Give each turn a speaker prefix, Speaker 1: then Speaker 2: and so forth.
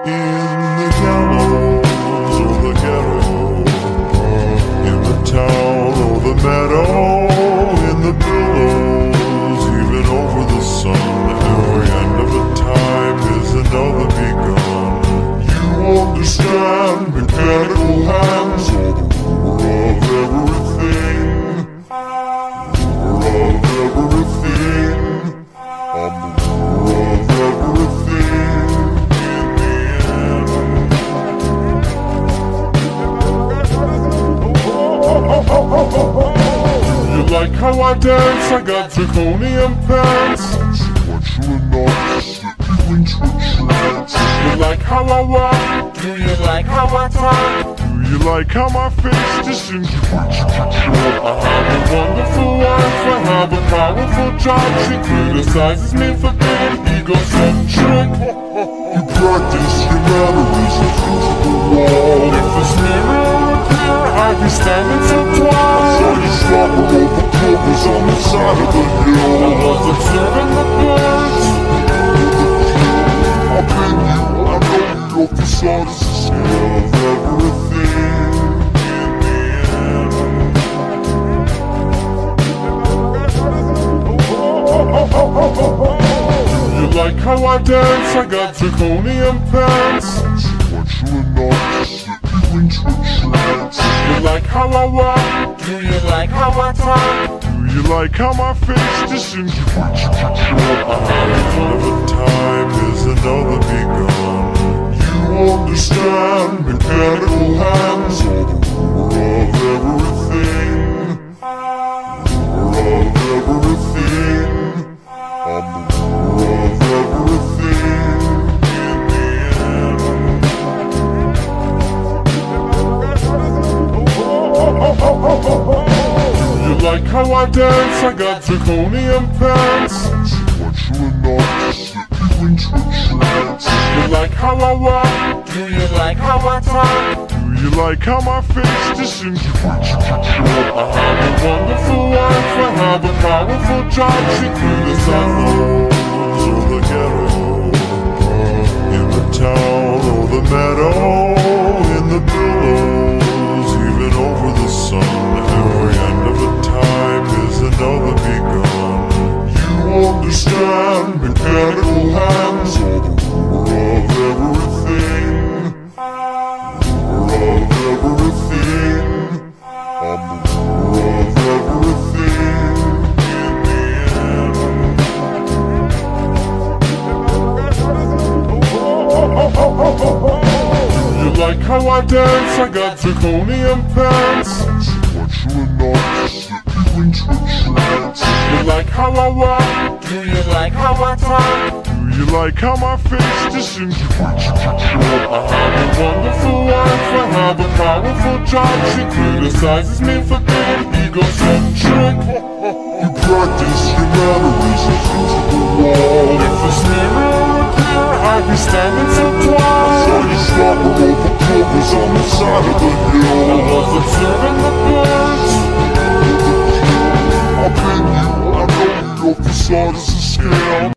Speaker 1: In the gallows or the ghetto, in the town or the meadow, in the billows, even over the sun, every end of a time is another begun. You understand mechanical hands, or the ruler of everything, ruler of everything, I'm the ruler of everything. You like how I dance? I got zirconium pants. What you enough to slip you into a trance? You like how I walk?
Speaker 2: Do you like how I talk?
Speaker 1: Do you like how my face disintegrates you control?
Speaker 2: I have a wonderful wife, I have a powerful job. She criticizes me for being egocentric.
Speaker 1: You practice your mannerisms into the wall.
Speaker 2: If this mirror were clear, I'd be standing so tall.
Speaker 1: So you stop her over clovers on the side of the hill.
Speaker 2: I was observing the birds.
Speaker 1: I've been you, I know your facade is a scale of everything. You like how I dance? I got zirconium pants. What you enough to slip you into a trance?
Speaker 2: You like how I walk? Do you like how I talk?
Speaker 1: Do you like how my face disintegrates you control?
Speaker 2: I have a
Speaker 1: End of a time is another begun. You understand mechanical hands, or the ruler of everything, ruler of everything, I'm the ruler of everything. You like how I dance? I got zirconium pants. What you enough to slip you into a trance?
Speaker 2: You like how I walk? Do you like how I talk?
Speaker 1: Do you like how my face disintegrates you control?
Speaker 2: I have a wonderful wife, I have a powerful job. She criticizes
Speaker 1: Or the ghetto, in the town or the meadow, in the billows, even over the sun. Every end of a time is another begun. You understand mechanical hands, or the ruler of everything, ruler of everything, I'm the ruler of everything. You like how I dance? I got zirconium pants. What you enough to slip you into a trance?
Speaker 2: You like how I walk? Do you like how I talk?
Speaker 1: Do you like how my face disintegrates you control?
Speaker 2: I have a wonderful wife, I have a powerful job. She criticizes me for being egocentric.
Speaker 1: You practice your mannerisms into the wall.
Speaker 2: If this mirror were clear, I'd be standing so tall.
Speaker 1: So you stop her over clovers on the side of the hill.
Speaker 2: I was observing the birds.
Speaker 1: I've been you, I know your facade is a scale.